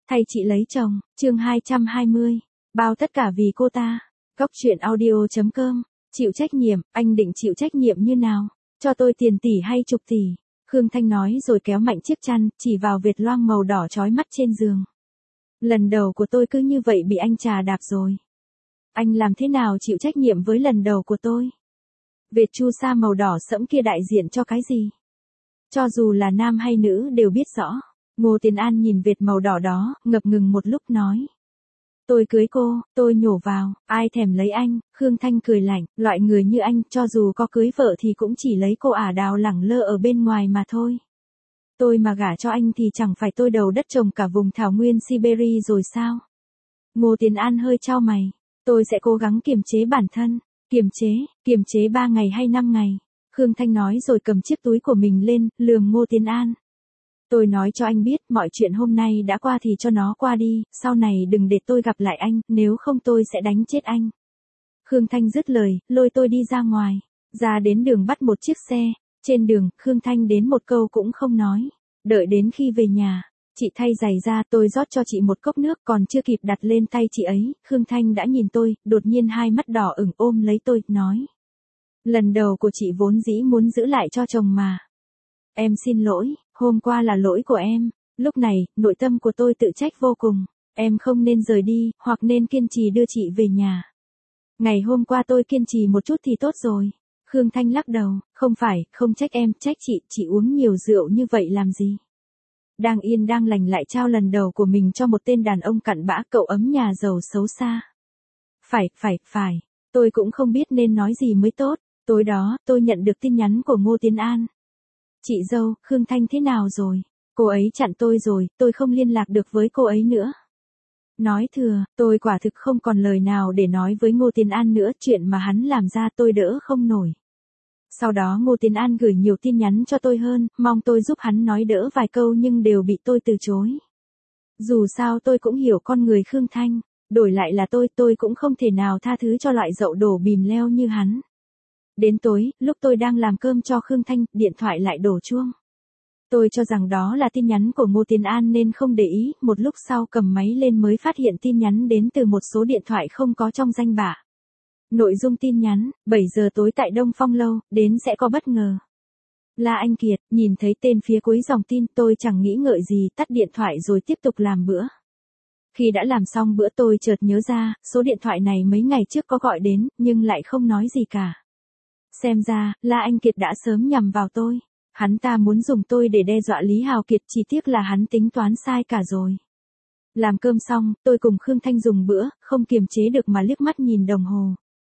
Thay chị lấy chồng, chương 220. Bao tất cả vì cô ta. Góc truyện audio.com. Chịu trách nhiệm, anh định chịu trách nhiệm như nào? Cho tôi tiền tỷ hay chục tỷ? Khương Thanh nói rồi kéo mạnh chiếc chăn, chỉ vào vệt loang màu đỏ chói mắt trên giường. Lần đầu của tôi cứ như vậy bị anh chà đạp rồi. Anh làm thế nào chịu trách nhiệm với lần đầu của tôi? Vệt chu sa màu đỏ sẫm kia đại diện cho cái gì? Cho dù là nam hay nữ đều biết rõ. Ngô Tiến An nhìn vệt màu đỏ đó, ngập ngừng một lúc nói. Tôi cưới cô, tôi nhổ vào, ai thèm lấy anh? Khương Thanh cười lạnh, loại người như anh, cho dù có cưới vợ thì cũng chỉ lấy cô ả đào lẳng lơ ở bên ngoài mà thôi. Tôi mà gả cho anh thì chẳng phải tôi đầu đất trồng cả vùng thảo nguyên Siberia rồi sao? Ngô Tiến An hơi chau mày, tôi sẽ cố gắng kiềm chế bản thân. Kiềm chế 3 ngày hay 5 ngày? Khương Thanh nói rồi cầm chiếc túi của mình lên, lườm Ngô Tiến An. Tôi nói cho anh biết, mọi chuyện hôm nay đã qua thì cho nó qua đi, sau này đừng để tôi gặp lại anh, nếu không tôi sẽ đánh chết anh. Khương Thanh dứt lời, lôi tôi đi ra ngoài, ra đến đường bắt một chiếc xe, trên đường, Khương Thanh đến một câu cũng không nói, đợi đến khi về nhà, chị thay giày ra, tôi rót cho chị một cốc nước, còn chưa kịp đặt lên tay chị ấy, Khương Thanh đã nhìn tôi, đột nhiên hai mắt đỏ ửng ôm lấy tôi, nói. Lần đầu của chị vốn dĩ muốn giữ lại cho chồng mà. Em xin lỗi. Hôm qua là lỗi của em, lúc này, nội tâm của tôi tự trách vô cùng, em không nên rời đi, hoặc nên kiên trì đưa chị về nhà. Ngày hôm qua tôi kiên trì một chút thì tốt rồi. Khương Thanh lắc đầu, không phải, không trách em, trách chị uống nhiều rượu như vậy làm gì? Đang yên đang lành lại trao lần đầu của mình cho một tên đàn ông cặn bã cậu ấm nhà giàu xấu xa. Phải, tôi cũng không biết nên nói gì mới tốt, tối đó, tôi nhận được tin nhắn của Ngô Tiến An. Chị dâu, Khương Thanh thế nào rồi? Cô ấy chặn tôi rồi, tôi không liên lạc được với cô ấy nữa. Nói thừa, tôi quả thực không còn lời nào để nói với Ngô Tiến An nữa, chuyện mà hắn làm ra tôi đỡ không nổi. Sau đó Ngô Tiến An gửi nhiều tin nhắn cho tôi hơn, mong tôi giúp hắn nói đỡ vài câu nhưng đều bị tôi từ chối. Dù sao tôi cũng hiểu con người Khương Thanh, đổi lại là tôi cũng không thể nào tha thứ cho loại dậu đổ bìm leo như hắn. Đến tối, lúc tôi đang làm cơm cho Khương Thanh, điện thoại lại đổ chuông. Tôi cho rằng đó là tin nhắn của Ngô Tiến An nên không để ý, một lúc sau cầm máy lên mới phát hiện tin nhắn đến từ một số điện thoại không có trong danh bạ. Nội dung tin nhắn, 7 giờ tối tại Đông Phong Lâu, đến sẽ có bất ngờ. Là anh Kiệt, nhìn thấy tên phía cuối dòng tin, tôi chẳng nghĩ ngợi gì, tắt điện thoại rồi tiếp tục làm bữa. Khi đã làm xong bữa tôi chợt nhớ ra, số điện thoại này mấy ngày trước có gọi đến, nhưng lại không nói gì cả. Xem ra, là anh Kiệt đã sớm nhằm vào tôi. Hắn ta muốn dùng tôi để đe dọa Lý Hào Kiệt, chỉ tiếc là hắn tính toán sai cả rồi. Làm cơm xong, tôi cùng Khương Thanh dùng bữa, không kiềm chế được mà liếc mắt nhìn đồng hồ.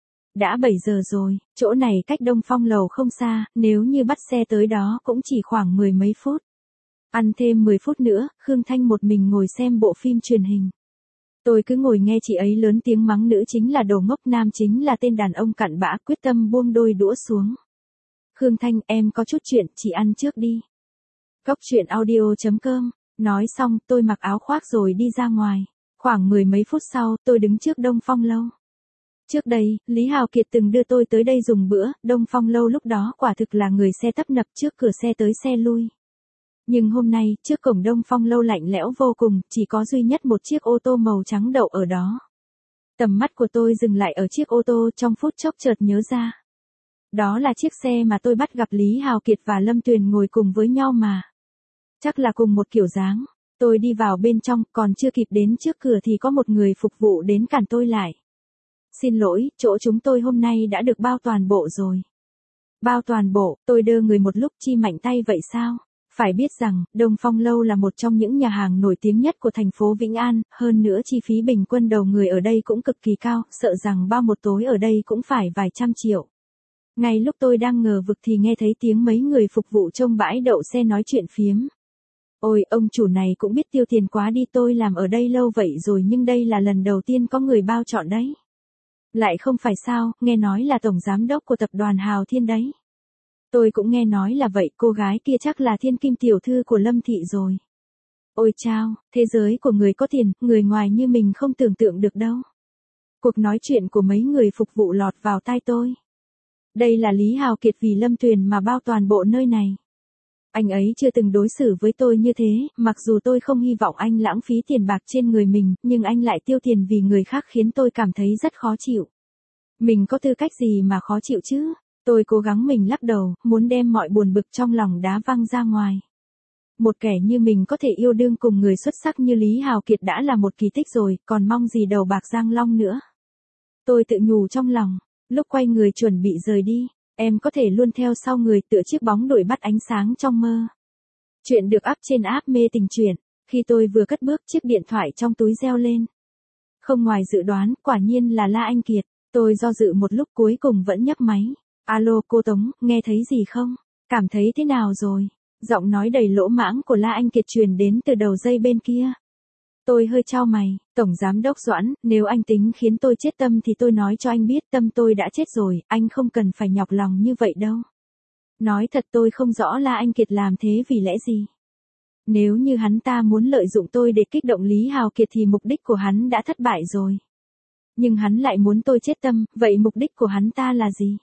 Đã 7 giờ rồi, chỗ này cách Đông Phong Lầu không xa, nếu như bắt xe tới đó cũng chỉ khoảng 10 mấy phút. Ăn thêm 10 phút nữa, Khương Thanh một mình ngồi xem bộ phim truyền hình. Tôi cứ ngồi nghe chị ấy lớn tiếng mắng nữ chính là đồ ngốc, nam chính là tên đàn ông cặn bã, quyết tâm buông đôi đũa xuống. Khương Thanh, em có chút chuyện, chị ăn trước đi. Góc truyện audio.com. Nói xong, tôi mặc áo khoác rồi đi ra ngoài. Khoảng 10 mấy phút sau, tôi đứng trước Đông Phong Lâu. Trước đây, Lý Hào Kiệt từng đưa tôi tới đây dùng bữa, Đông Phong Lâu lúc đó quả thực là người xe tấp nập, trước cửa xe tới xe lui. Nhưng hôm nay, trước cổng Đông Phong Lâu lạnh lẽo vô cùng, chỉ có duy nhất một chiếc ô tô màu trắng đậu ở đó. Tầm mắt của tôi dừng lại ở chiếc ô tô, trong phút chốc chợt nhớ ra. Đó là chiếc xe mà tôi bắt gặp Lý Hào Kiệt và Lâm Tuyền ngồi cùng với nhau mà. Chắc là cùng một kiểu dáng. Tôi đi vào bên trong, còn chưa kịp đến trước cửa thì có một người phục vụ đến cản tôi lại. Xin lỗi, chỗ chúng tôi hôm nay đã được bao toàn bộ rồi. Bao toàn bộ, tôi đơ người một lúc, chi mạnh tay vậy sao? Phải biết rằng, Đông Phong Lâu là một trong những nhà hàng nổi tiếng nhất của thành phố Vĩnh An, hơn nữa chi phí bình quân đầu người ở đây cũng cực kỳ cao, sợ rằng bao một tối ở đây cũng phải vài trăm triệu. Ngay lúc tôi đang ngờ vực thì nghe thấy tiếng mấy người phục vụ trong bãi đậu xe nói chuyện phiếm. Ôi, ông chủ này cũng biết tiêu tiền quá đi, tôi làm ở đây lâu vậy rồi nhưng đây là lần đầu tiên có người bao chọn đấy. Lại không phải sao, nghe nói là tổng giám đốc của tập đoàn Hào Thiên đấy. Tôi cũng nghe nói là vậy, cô gái kia chắc là thiên kim tiểu thư của Lâm Thị rồi. Ôi chao, thế giới của người có tiền, người ngoài như mình không tưởng tượng được đâu. Cuộc nói chuyện của mấy người phục vụ lọt vào tai tôi. Đây là Lý Hào Kiệt vì Lâm Tuyền mà bao toàn bộ nơi này. Anh ấy chưa từng đối xử với tôi như thế, mặc dù tôi không hy vọng anh lãng phí tiền bạc trên người mình, nhưng anh lại tiêu tiền vì người khác khiến tôi cảm thấy rất khó chịu. Mình có tư cách gì mà khó chịu chứ? Tôi cố gắng mình lắc đầu, muốn đem mọi buồn bực trong lòng đá văng ra ngoài. Một kẻ như mình có thể yêu đương cùng người xuất sắc như Lý Hào Kiệt đã là một kỳ tích rồi, còn mong gì đầu bạc Giang Long nữa. Tôi tự nhủ trong lòng, lúc quay người chuẩn bị rời đi, em có thể luôn theo sau người tựa chiếc bóng đuổi bắt ánh sáng trong mơ. Chuyện được up trên app Mê Tình Truyện. Khi tôi vừa cất bước, chiếc điện thoại trong túi reo lên. Không ngoài dự đoán, quả nhiên là La Anh Kiệt. Tôi do dự một lúc cuối cùng vẫn nhấc máy. Alo cô Tống, nghe thấy gì không? Cảm thấy thế nào rồi? Giọng nói đầy lỗ mãng của La Anh Kiệt truyền đến từ đầu dây bên kia. Tôi hơi chau mày, Tổng Giám đốc Doãn, nếu anh tính khiến tôi chết tâm thì tôi nói cho anh biết tâm tôi đã chết rồi, anh không cần phải nhọc lòng như vậy đâu. Nói thật tôi không rõ La Anh Kiệt làm thế vì lẽ gì. Nếu như hắn ta muốn lợi dụng tôi để kích động Lý Hào Kiệt thì mục đích của hắn đã thất bại rồi. Nhưng hắn lại muốn tôi chết tâm, vậy mục đích của hắn ta là gì?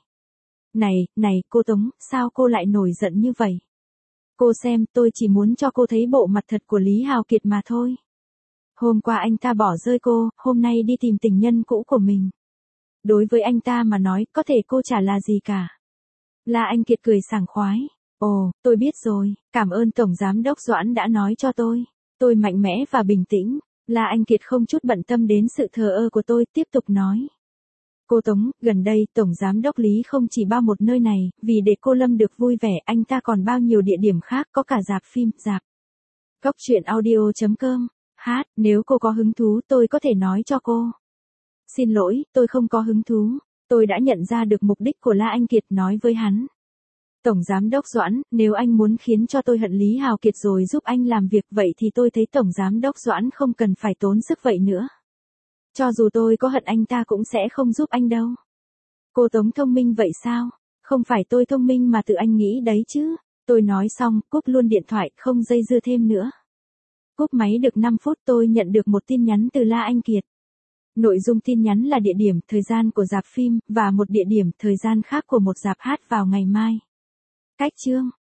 Này, cô Tống, sao cô lại nổi giận như vậy? Cô xem, tôi chỉ muốn cho cô thấy bộ mặt thật của Lý Hào Kiệt mà thôi. Hôm qua anh ta bỏ rơi cô, hôm nay đi tìm tình nhân cũ của mình. Đối với anh ta mà nói, có thể cô chả là gì cả. La Anh Kiệt cười sảng khoái. Ồ, tôi biết rồi, cảm ơn Tổng Giám đốc Doãn đã nói cho tôi. Tôi mạnh mẽ và bình tĩnh. La Anh Kiệt không chút bận tâm đến sự thờ ơ của tôi, tiếp tục nói. Cô Tống, gần đây Tổng Giám đốc Lý không chỉ bao một nơi này, vì để cô Lâm được vui vẻ, anh ta còn bao nhiêu địa điểm khác, có cả rạp phim, rạp. Góc truyện audio.com. Hát, nếu cô có hứng thú tôi có thể nói cho cô. Xin lỗi, tôi không có hứng thú. Tôi đã nhận ra được mục đích của La Anh Kiệt, nói với hắn. Tổng Giám đốc Doãn, nếu anh muốn khiến cho tôi hận Lý Hào Kiệt rồi giúp anh làm việc vậy thì tôi thấy Tổng Giám đốc Doãn không cần phải tốn sức vậy nữa. Cho dù tôi có hận anh ta cũng sẽ không giúp anh đâu. Cô Tống thông minh vậy sao? Không phải tôi thông minh mà tự anh nghĩ đấy chứ. Tôi nói xong, cúp luôn điện thoại, không dây dưa thêm nữa. Cúp máy được 5 phút tôi nhận được một tin nhắn từ La Anh Kiệt. Nội dung tin nhắn là địa điểm, thời gian của rạp phim, và một địa điểm, thời gian khác của một rạp hát vào ngày mai. Cách chương.